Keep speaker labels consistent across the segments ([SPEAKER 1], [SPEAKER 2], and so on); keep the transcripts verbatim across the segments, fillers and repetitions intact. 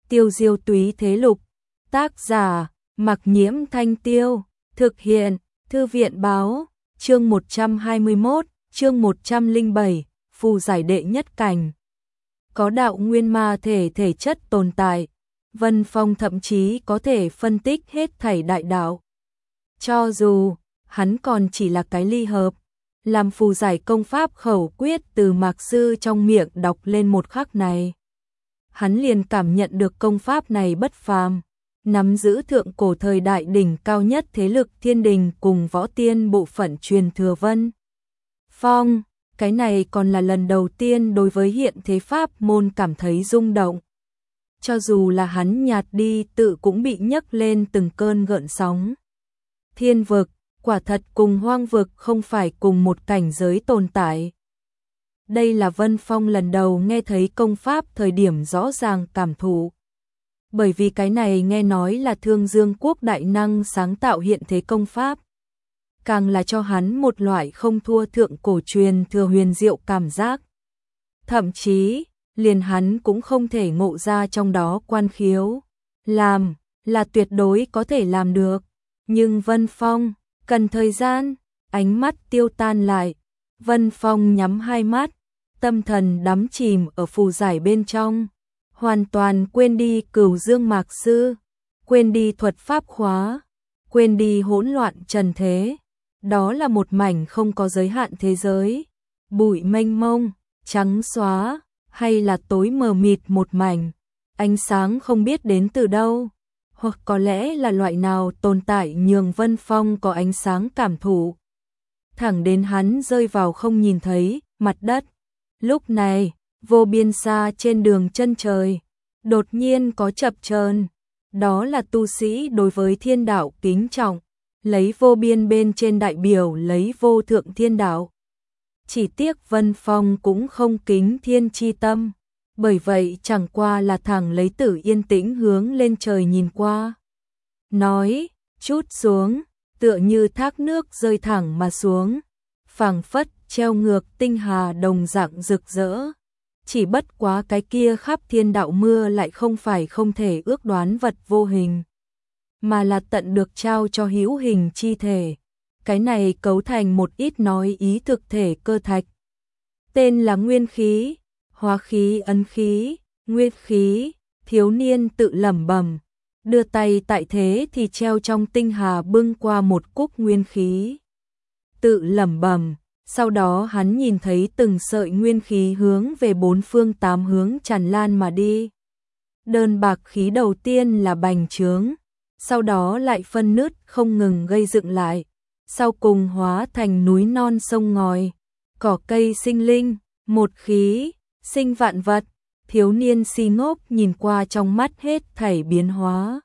[SPEAKER 1] Tiêu diêu túy thế lục. Tác giả, Mặc Nhiễm Thanh Tiêu. Thực hiện, Thư viện báo. Chương một trăm hai mươi mốt, chương một trăm lẻ bảy, phù giải đệ nhất cảnh. Có đạo nguyên ma thể thể chất tồn tại, Vân Phong thậm chí có thể phân tích hết thảy đại đạo. Cho dù hắn còn chỉ là cái ly hợp, làm phù giải công pháp khẩu quyết từ Mạc Sư trong miệng đọc lên một khắc này, hắn liền cảm nhận được công pháp này bất phàm, nắm giữ thượng cổ thời đại đỉnh cao nhất thế lực thiên đình cùng võ tiên bộ phận truyền thừa Vân Phong. Cái này còn là lần đầu tiên đối với hiện thế pháp môn cảm thấy rung động. Cho dù là hắn nhạt đi tự cũng bị nhấc lên từng cơn gợn sóng. Thiên vực, quả thật cùng hoang vực không phải cùng một cảnh giới tồn tại. Đây là Vân Phong lần đầu nghe thấy công pháp thời điểm rõ ràng cảm thụ. Bởi vì cái này nghe nói là Thương Dương Quốc đại năng sáng tạo hiện thế công pháp, càng là cho hắn một loại không thua thượng cổ truyền thừa huyền diệu cảm giác. Thậm chí, liền hắn cũng không thể ngộ ra trong đó quan khiếu. Làm, là tuyệt đối có thể làm được. Nhưng Vân Phong, cần thời gian, ánh mắt tiêu tan lại. Vân Phong nhắm hai mắt, tâm thần đắm chìm ở phù giải bên trong. Hoàn toàn quên đi Cửu Dương Mạc Sư, quên đi thuật pháp khóa, quên đi hỗn loạn trần thế. Đó là một mảnh không có giới hạn thế giới, bụi mênh mông, trắng xóa, hay là tối mờ mịt một mảnh, ánh sáng không biết đến từ đâu, hoặc có lẽ là loại nào tồn tại nhường Vân Phong có ánh sáng cảm thụ. Thẳng đến hắn rơi vào không nhìn thấy mặt đất. Lúc này, vô biên xa trên đường chân trời, đột nhiên có chập chờn, đó là tu sĩ đối với thiên đạo kính trọng, lấy vô biên bên trên đại biểu lấy vô thượng thiên đạo. Chỉ tiếc Vân Phong cũng không kính thiên chi tâm, bởi vậy chẳng qua là thẳng lấy tử yên tĩnh hướng lên trời nhìn qua. Nói, chút xuống, tựa như thác nước rơi thẳng mà xuống, phảng phất treo ngược tinh hà đồng dạng rực rỡ. Chỉ bất quá cái kia khắp thiên đạo mưa lại không phải không thể ước đoán vật vô hình, mà là tận được trao cho hữu hình chi thể. Cái này cấu thành một ít nói ý thực thể cơ thạch. Tên là nguyên khí, hóa khí, ấn khí, nguyên khí. Thiếu niên tự lẩm bẩm, đưa tay tại thế thì treo trong tinh hà bưng qua một cúc nguyên khí. Tự lẩm bẩm, sau đó hắn nhìn thấy từng sợi nguyên khí hướng về bốn phương tám hướng tràn lan mà đi. Đơn bạc khí đầu tiên là bành trướng, sau đó lại phân nứt không ngừng gây dựng lại, sau cùng hóa thành núi non sông ngòi, cỏ cây sinh linh, một khí, sinh vạn vật. Thiếu niên si ngốc nhìn qua trong mắt hết thảy biến hóa.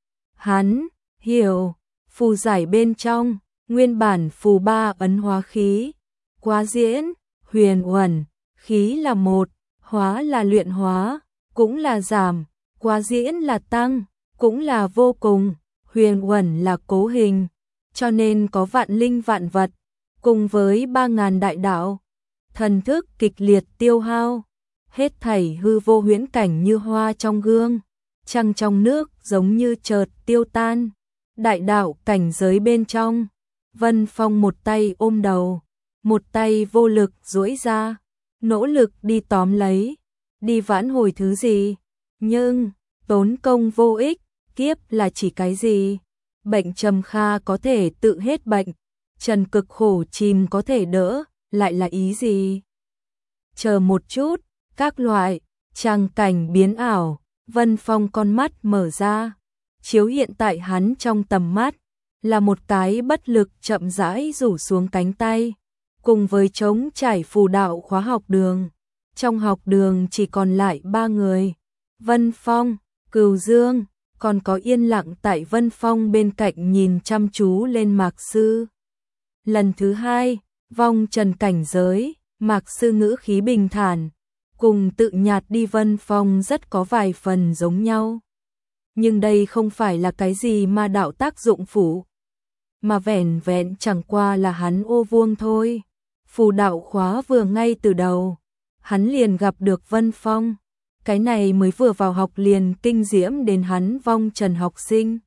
[SPEAKER 1] Hắn hiểu, phù giải bên trong, nguyên bản phù ba ấn hóa khí, quá diễn, huyền uẩn, khí là một, hóa là luyện hóa, cũng là giảm, quá diễn là tăng, cũng là vô cùng, huyền uẩn là cố hình, cho nên có vạn linh vạn vật, cùng với ba ngàn đại đạo. Thần thức kịch liệt tiêu hao, hết thảy hư vô huyễn cảnh như hoa trong gương, trăng trong nước giống như chợt tiêu tan. Đại đạo cảnh giới bên trong, Vân Phong một tay ôm đầu, một tay vô lực duỗi ra, nỗ lực đi tóm lấy, đi vãn hồi thứ gì, nhưng tốn công vô ích. Kiếp là chỉ cái gì? Bệnh trầm kha có thể tự hết bệnh, trần cực khổ chìm có thể đỡ, lại là ý gì? Chờ một chút, các loại tràng cảnh biến ảo. Vân Phong con mắt mở ra, chiếu hiện tại hắn trong tầm mắt là một cái bất lực chậm rãi rủ xuống cánh tay, cùng với trống trải phù đạo khóa học đường. Trong học đường chỉ còn lại ba người, Vân Phong, Cửu Dương, còn có yên lặng tại Vân Phong bên cạnh nhìn chăm chú lên Mạc Sư. Lần thứ hai, vong trần cảnh giới, Mạc Sư ngữ khí bình thản, cùng tự nhạt đi Vân Phong rất có vài phần giống nhau. Nhưng đây không phải là cái gì ma đạo tác dụng phụ, mà vẻn vẹn chẳng qua là hắn ô vuông thôi. Phù đạo khóa vừa ngay từ đầu, hắn liền gặp được Vân Phong. Cái này mới vừa vào học liền kinh diễm đến hắn vong trần học sinh.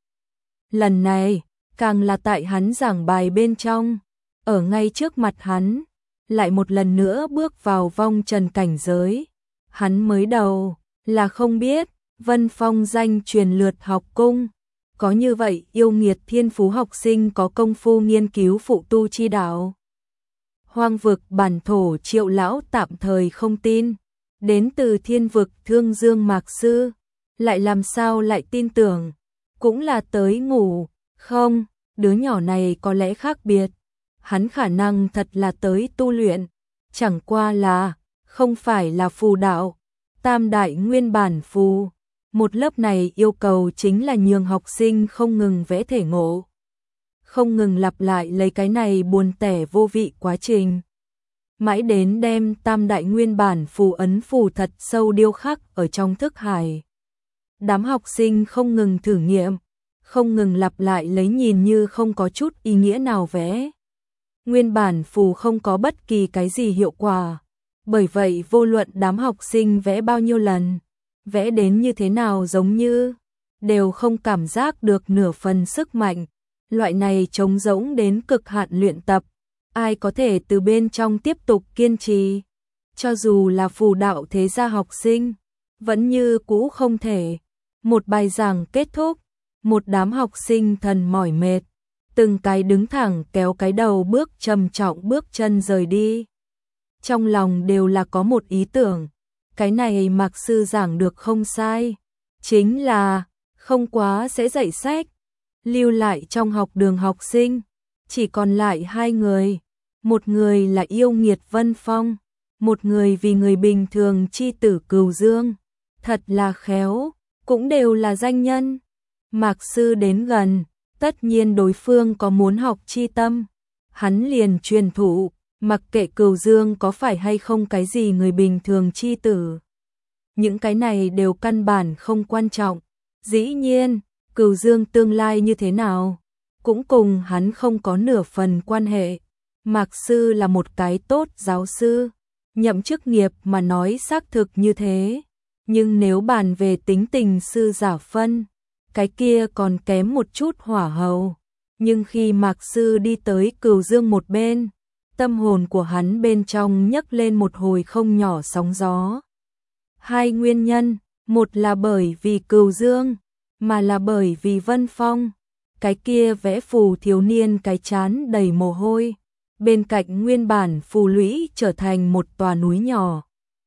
[SPEAKER 1] Lần này, càng là tại hắn giảng bài bên trong, ở ngay trước mặt hắn, lại một lần nữa bước vào vong trần cảnh giới. Hắn mới đầu là không biết, Vân Phong danh truyền lượt học cung, có như vậy yêu nghiệt thiên phú học sinh có công phu nghiên cứu phụ tu chi đạo. Hoang vực bản thổ Triệu lão tạm thời không tin, đến từ thiên vực Thương Dương Mạc sư, lại làm sao lại tin tưởng, cũng là tới ngủ, không, đứa nhỏ này có lẽ khác biệt, hắn khả năng thật là tới tu luyện, chẳng qua là, không phải là phù đạo, tam đại nguyên bản phù. Một lớp này yêu cầu chính là nhường học sinh không ngừng vẽ thể ngộ, không ngừng lặp lại lấy cái này buồn tẻ vô vị quá trình. Mãi đến đem tam đại nguyên bản phù ấn phù thật sâu điêu khắc ở trong thức hải. Đám học sinh không ngừng thử nghiệm, không ngừng lặp lại lấy nhìn như không có chút ý nghĩa nào vẽ. Nguyên bản phù không có bất kỳ cái gì hiệu quả, bởi vậy vô luận đám học sinh vẽ bao nhiêu lần, vẽ đến như thế nào giống như, đều không cảm giác được nửa phần sức mạnh. Loại này trống rỗng đến cực hạn luyện tập, ai có thể từ bên trong tiếp tục kiên trì, cho dù là phù đạo thế gia học sinh, vẫn như cũ không thể. Một bài giảng kết thúc, một đám học sinh thần mỏi mệt, từng cái đứng thẳng kéo cái đầu bước trầm trọng bước chân rời đi. Trong lòng đều là có một ý tưởng, cái này Mạc sư giảng được không sai, chính là không quá sẽ dạy sách. Lưu lại trong học đường học sinh, chỉ còn lại hai người, một người là yêu nghiệt Vân Phong, một người vì người bình thường chi tử Cửu Dương, thật là khéo, cũng đều là danh nhân. Mạc sư đến gần, tất nhiên đối phương có muốn học chi tâm, hắn liền truyền thụ, mặc kệ Cửu Dương có phải hay không cái gì người bình thường chi tử. Những cái này đều căn bản không quan trọng, dĩ nhiên, Cửu Dương tương lai như thế nào, cũng cùng hắn không có nửa phần quan hệ. Mạc sư là một cái tốt giáo sư, nhậm chức nghiệp mà nói xác thực như thế, nhưng nếu bàn về tính tình sư giả phân, cái kia còn kém một chút hỏa hầu. Nhưng khi Mạc sư đi tới Cửu Dương một bên, tâm hồn của hắn bên trong nhấc lên một hồi không nhỏ sóng gió. Hai nguyên nhân, một là bởi vì Cửu Dương, mà là bởi vì Vân Phong, cái kia vẽ phù thiếu niên cái chán đầy mồ hôi, bên cạnh nguyên bản phù lũy trở thành một tòa núi nhỏ.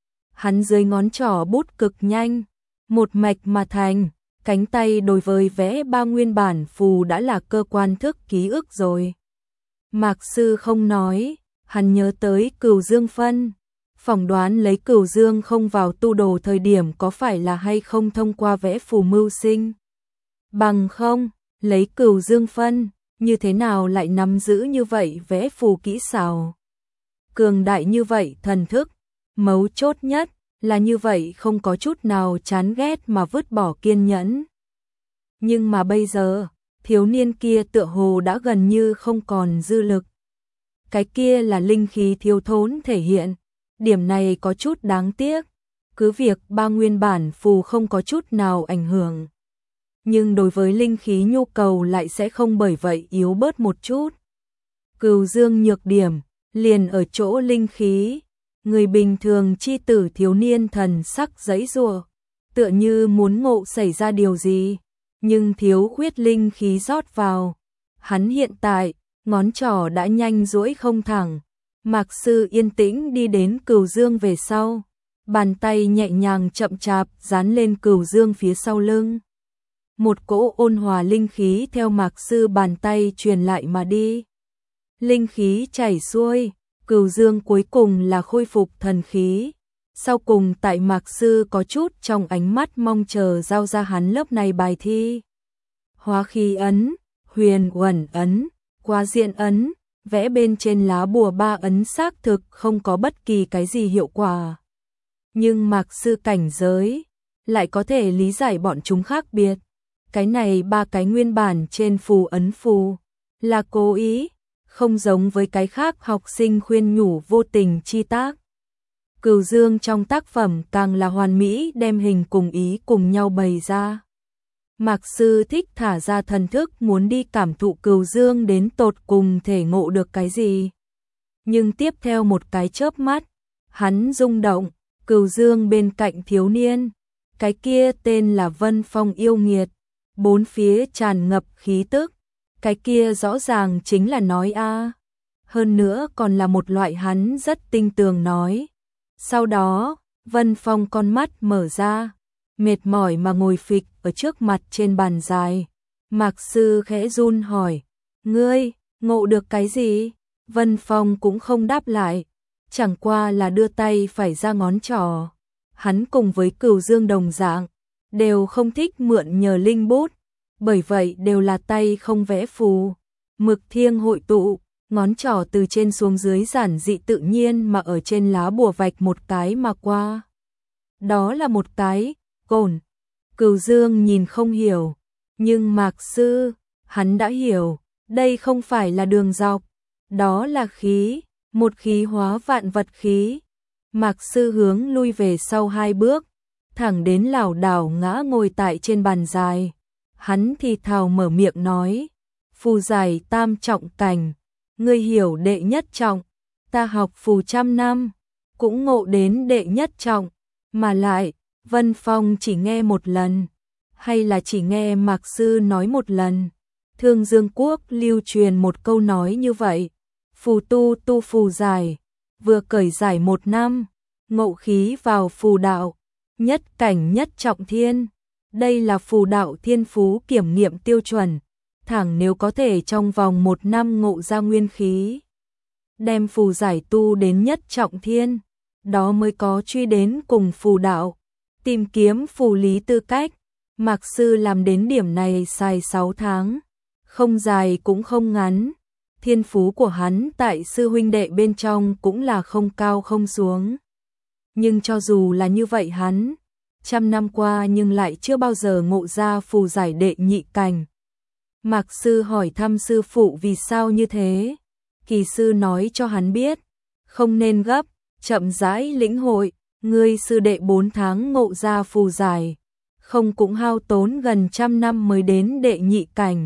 [SPEAKER 1] Hắn dưới ngón trỏ bút cực nhanh, một mạch mà thành, cánh tay đối với vẽ ba nguyên bản phù đã là cơ quan thức ký ức rồi. Mạc sư không nói, hắn nhớ tới Cửu Dương phân, phỏng đoán lấy Cửu Dương không vào tu đồ thời điểm có phải là hay không thông qua vẽ phù mưu sinh. Bằng không, lấy Cửu Dương phân, như thế nào lại nắm giữ như vậy vẽ phù kỹ xảo. Cường đại như vậy thần thức, mấu chốt nhất là như vậy không có chút nào chán ghét mà vứt bỏ kiên nhẫn. Nhưng mà bây giờ, thiếu niên kia tựa hồ đã gần như không còn dư lực. Cái kia là linh khí thiếu thốn thể hiện, điểm này có chút đáng tiếc, cứ việc ba nguyên bản phù không có chút nào ảnh hưởng. Nhưng đối với linh khí nhu cầu lại sẽ không bởi vậy yếu bớt một chút. Cửu Dương nhược điểm, liền ở chỗ linh khí, người bình thường chi tử thiếu niên thần sắc giãy giụa, tựa như muốn ngộ xảy ra điều gì, nhưng thiếu khuyết linh khí rót vào. Hắn hiện tại, ngón trỏ đã nhanh duỗi không thẳng. Mạc sư yên tĩnh đi đến Cửu Dương về sau, bàn tay nhẹ nhàng chậm chạp dán lên Cửu Dương phía sau lưng. Một cỗ ôn hòa linh khí theo Mạc sư bàn tay truyền lại mà đi. Linh khí chảy xuôi, Cửu Dương cuối cùng là khôi phục thần khí. Sau cùng tại Mạc sư có chút trong ánh mắt mong chờ giao ra hắn lớp này bài thi. Hóa khí ấn, huyền uẩn ấn, qua diện ấn, vẽ bên trên lá bùa ba ấn xác thực không có bất kỳ cái gì hiệu quả. Nhưng Mạc sư cảnh giới, lại có thể lý giải bọn chúng khác biệt. Cái này ba cái nguyên bản trên phù ấn phù, là cố ý, không giống với cái khác học sinh khuyên nhủ vô tình chi tác. Cửu Dương trong tác phẩm càng là hoàn mỹ đem hình cùng ý cùng nhau bày ra. Mạc Sư thích thả ra thần thức muốn đi cảm thụ Cửu Dương đến tột cùng thể ngộ được cái gì. Nhưng tiếp theo một cái chớp mắt, hắn rung động, Cửu Dương bên cạnh thiếu niên, cái kia tên là Vân Phong yêu nghiệt, bốn phía tràn ngập khí tức, cái kia rõ ràng chính là nói a, hơn nữa còn là một loại hắn rất tinh tường nói. Sau đó, Vân Phong con mắt mở ra, mệt mỏi mà ngồi phịch ở trước mặt trên bàn dài. Mạc Sư khẽ run hỏi, ngươi, ngộ được cái gì? Vân Phong cũng không đáp lại, chẳng qua là đưa tay phải ra ngón trỏ. Hắn cùng với Cửu Dương đồng dạng, đều không thích mượn nhờ linh bút, bởi vậy đều là tay không vẽ phù. Mực thiêng hội tụ, ngón trỏ từ trên xuống dưới giản dị tự nhiên mà ở trên lá bùa vạch một cái mà qua. Đó là một cái cồn. Cửu Dương nhìn không hiểu, nhưng Mạc Sư, hắn đã hiểu, đây không phải là đường dọc, đó là khí, một khí hóa vạn vật khí. Mạc Sư hướng lui về sau hai bước, thẳng đến lảo đảo ngã ngồi tại trên bàn dài. Hắn thì thào mở miệng nói, phù giải tam trọng cảnh, ngươi hiểu đệ nhất trọng, ta học phù trăm năm, cũng ngộ đến đệ nhất trọng, mà lại, Vân Phong chỉ nghe một lần, hay là chỉ nghe Mạc Sư nói một lần. Thương Dương Quốc lưu truyền một câu nói như vậy, phù tu tu phù giải, vừa cởi giải một năm, ngộ khí vào phù đạo, nhất cảnh nhất trọng thiên. Đây là phù đạo thiên phú kiểm nghiệm tiêu chuẩn, thẳng nếu có thể trong vòng một năm ngộ ra nguyên khí, đem phù giải tu đến nhất trọng thiên, đó mới có truy đến cùng phù đạo, tìm kiếm phù lý tư cách. Mạc Sư làm đến điểm này xài sáu tháng, không dài cũng không ngắn. Thiên phú của hắn tại sư huynh đệ bên trong cũng là không cao không xuống. Nhưng cho dù là như vậy hắn, trăm năm qua nhưng lại chưa bao giờ ngộ ra phù giải đệ nhị cảnh. Mạc Sư hỏi thăm sư phụ vì sao như thế. Kỳ sư nói cho hắn biết, không nên gấp, chậm rãi lĩnh hội, ngươi sư đệ bốn tháng ngộ ra phù giải, không cũng hao tốn gần trăm năm mới đến đệ nhị cảnh.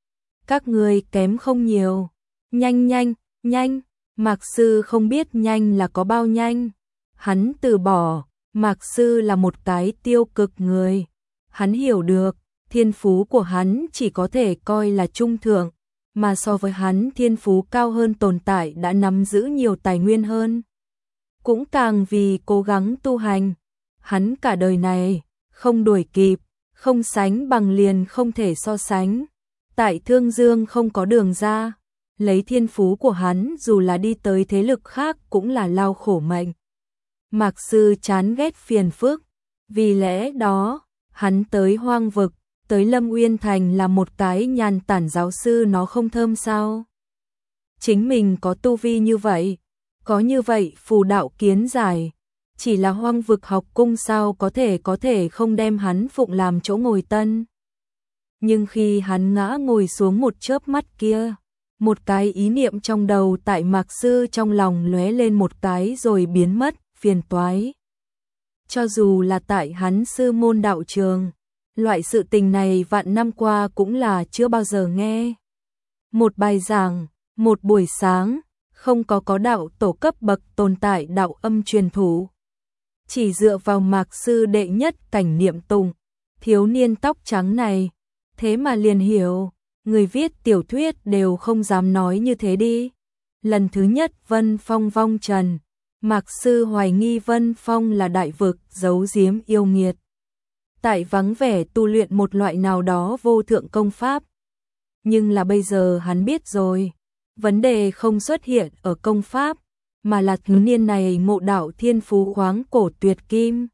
[SPEAKER 1] Các ngươi kém không nhiều, nhanh nhanh, nhanh, Mạc Sư không biết nhanh là có bao nhanh. Hắn từ bỏ, Mạc Sư là một cái tiêu cực người. Hắn hiểu được, thiên phú của hắn chỉ có thể coi là trung thượng, mà so với hắn thiên phú cao hơn tồn tại đã nắm giữ nhiều tài nguyên hơn. Cũng càng vì cố gắng tu hành, hắn cả đời này, không đuổi kịp, không sánh bằng liền không thể so sánh. Tại Thương Dương không có đường ra, lấy thiên phú của hắn dù là đi tới thế lực khác cũng là lao khổ mệnh. Mạc Sư chán ghét phiền phức, vì lẽ đó, hắn tới hoang vực, tới Lâm Uyên Thành là một cái nhàn tản giáo sư nó không thơm sao. Chính mình có tu vi như vậy, có như vậy phù đạo kiến giải, chỉ là hoang vực học cung sao có thể có thể không đem hắn phụng làm chỗ ngồi tân. Nhưng khi hắn ngã ngồi xuống một chớp mắt kia, một cái ý niệm trong đầu tại Mạc Sư trong lòng lóe lên một cái rồi biến mất, phiền toái. Cho dù là tại hắn sư môn đạo trường, loại sự tình này vạn năm qua cũng là chưa bao giờ nghe. Một bài giảng, một buổi sáng, không có có đạo tổ cấp bậc tồn tại đạo âm truyền thủ. Chỉ dựa vào Mạc Sư đệ nhất cảnh niệm tùng, thiếu niên tóc trắng này, thế mà liền hiểu, người viết tiểu thuyết đều không dám nói như thế đi. Lần thứ nhất Vân Phong vong trần, Mạc Sư hoài nghi Vân Phong là đại vực giấu giếm yêu nghiệt. Tại vắng vẻ tu luyện một loại nào đó vô thượng công pháp. Nhưng là bây giờ hắn biết rồi, vấn đề không xuất hiện ở công pháp, mà là thiếu niên này ngộ đạo thiên phú khoáng cổ tuyệt kim.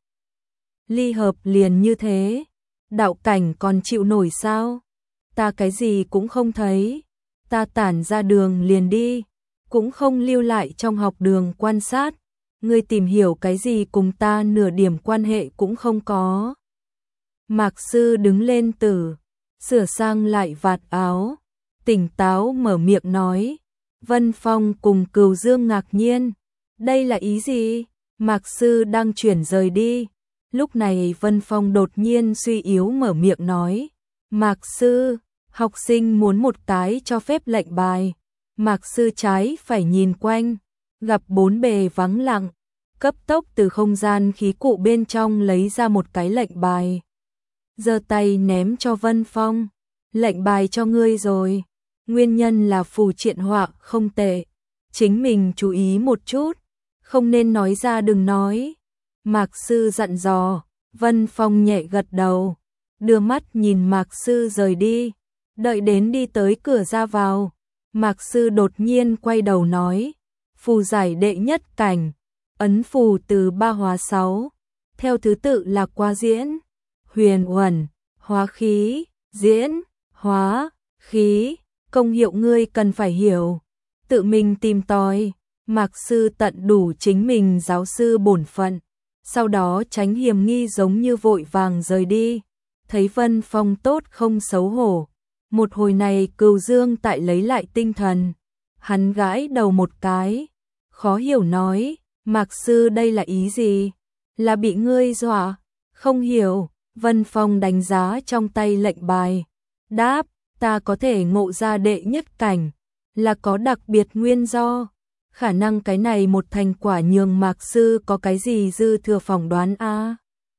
[SPEAKER 1] Ly hợp liền như thế, đạo cảnh còn chịu nổi sao? Ta cái gì cũng không thấy, ta tản ra đường liền đi, cũng không lưu lại trong học đường quan sát, ngươi tìm hiểu cái gì cùng ta nửa điểm quan hệ cũng không có. Mạc Sư đứng lên từ, sửa sang lại vạt áo, tỉnh táo mở miệng nói. Vân Phong cùng Cửu Dương ngạc nhiên, đây là ý gì? Mạc Sư đang chuyển rời đi. Lúc này Vân Phong đột nhiên suy yếu mở miệng nói. Mạc Sư, học sinh muốn một cái cho phép lệnh bài. Mạc Sư trái phải nhìn quanh, gặp bốn bề vắng lặng, cấp tốc từ không gian khí cụ bên trong lấy ra một cái lệnh bài. Giơ tay ném cho Vân Phong. Lệnh bài cho ngươi rồi. Nguyên nhân là phù triện họa không tệ. Chính mình chú ý một chút. Không nên nói ra đừng nói. Mạc Sư dặn dò. Vân Phong nhẹ gật đầu. Đưa mắt nhìn Mạc Sư rời đi. Đợi đến đi tới cửa ra vào. Mạc Sư đột nhiên quay đầu nói. Phù giải đệ nhất cảnh. Ấn phù từ ba hóa sáu. Theo thứ tự là qua diễn, huyền uẩn, hóa khí, diễn, hóa, khí. Công hiệu ngươi cần phải hiểu. Tự mình tìm tòi. Mạc Sư tận đủ chính mình giáo sư bổn phận. Sau đó tránh hiểm nghi giống như vội vàng rời đi. Thấy Vân Phong tốt không xấu hổ. Một hồi này Cừu Dương tại lấy lại tinh thần. Hắn gãi đầu một cái. Khó hiểu nói. Mạc Sư đây là ý gì? Là bị ngươi dọa? Không hiểu. Vân Phong đánh giá trong tay lệnh bài. Đáp, ta có thể ngộ ra đệ nhất cảnh. Là có đặc biệt nguyên do. Khả năng cái này một thành quả nhường Mạc Sư có cái gì dư thừa phỏng đoán a à?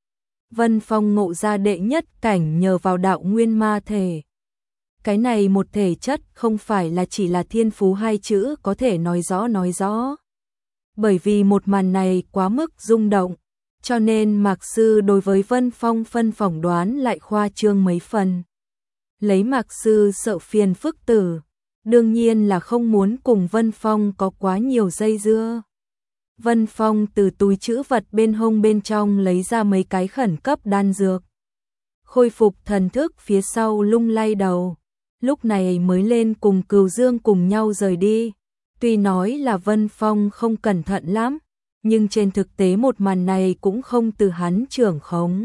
[SPEAKER 1] Vân Phong ngộ ra đệ nhất cảnh nhờ vào đạo nguyên ma thể. Cái này một thể chất không phải là chỉ là thiên phú hai chữ có thể nói rõ nói rõ. Bởi vì một màn này quá mức rung động, cho nên Mạc Sư đối với Vân Phong phân phỏng đoán lại khoa trương mấy phần. Lấy Mạc Sư sợ phiền phức tử, đương nhiên là không muốn cùng Vân Phong có quá nhiều dây dưa. Vân Phong từ túi trữ vật bên hông bên trong lấy ra mấy cái khẩn cấp đan dược. Khôi phục thần thức phía sau lung lay đầu, lúc này mới lên cùng Cừu Dương cùng nhau rời đi. Tuy nói là Vân Phong không cẩn thận lắm, nhưng trên thực tế một màn này cũng không từ hắn trưởng khống.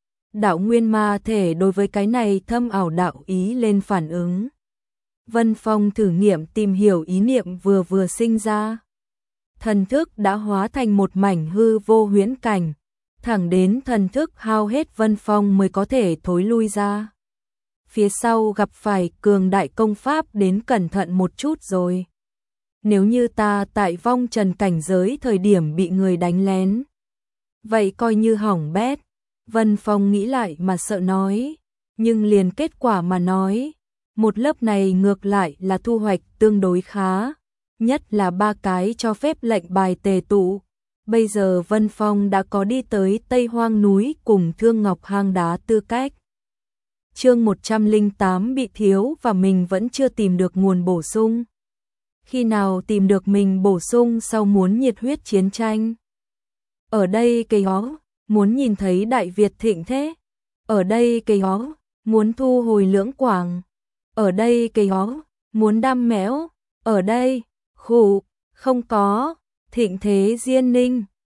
[SPEAKER 1] Đạo nguyên ma thể đối với cái này thâm ảo đạo ý lên phản ứng. Vân Phong thử nghiệm tìm hiểu ý niệm vừa vừa sinh ra. Thần thức đã hóa thành một mảnh hư vô huyễn cảnh, thẳng đến thần thức hao hết Vân Phong mới có thể thối lui ra. Phía sau gặp phải cường đại công pháp đến cẩn thận một chút rồi. Nếu như ta tại vong trần cảnh giới thời điểm bị người đánh lén, vậy coi như hỏng bét. Vân Phong nghĩ lại mà sợ nói, nhưng liền kết quả mà nói, một lớp này ngược lại là thu hoạch tương đối khá, nhất là ba cái cho phép lệnh bài tề tụ. Bây giờ Vân Phong đã có đi tới Tây Hoang núi cùng Thương Ngọc hang đá tư cách. Chương một trăm lẻ tám bị thiếu và mình vẫn chưa tìm được nguồn bổ sung. Khi nào tìm được mình bổ sung sau muốn nhiệt huyết chiến tranh? Ở đây cây hó, muốn nhìn thấy Đại Việt thịnh thế. Ở đây cây hó, muốn thu hồi Lưỡng Quảng. Ở đây cây hó, muốn đam mẽo. Ở đây, khủ, không có, thịnh thế Diên Ninh.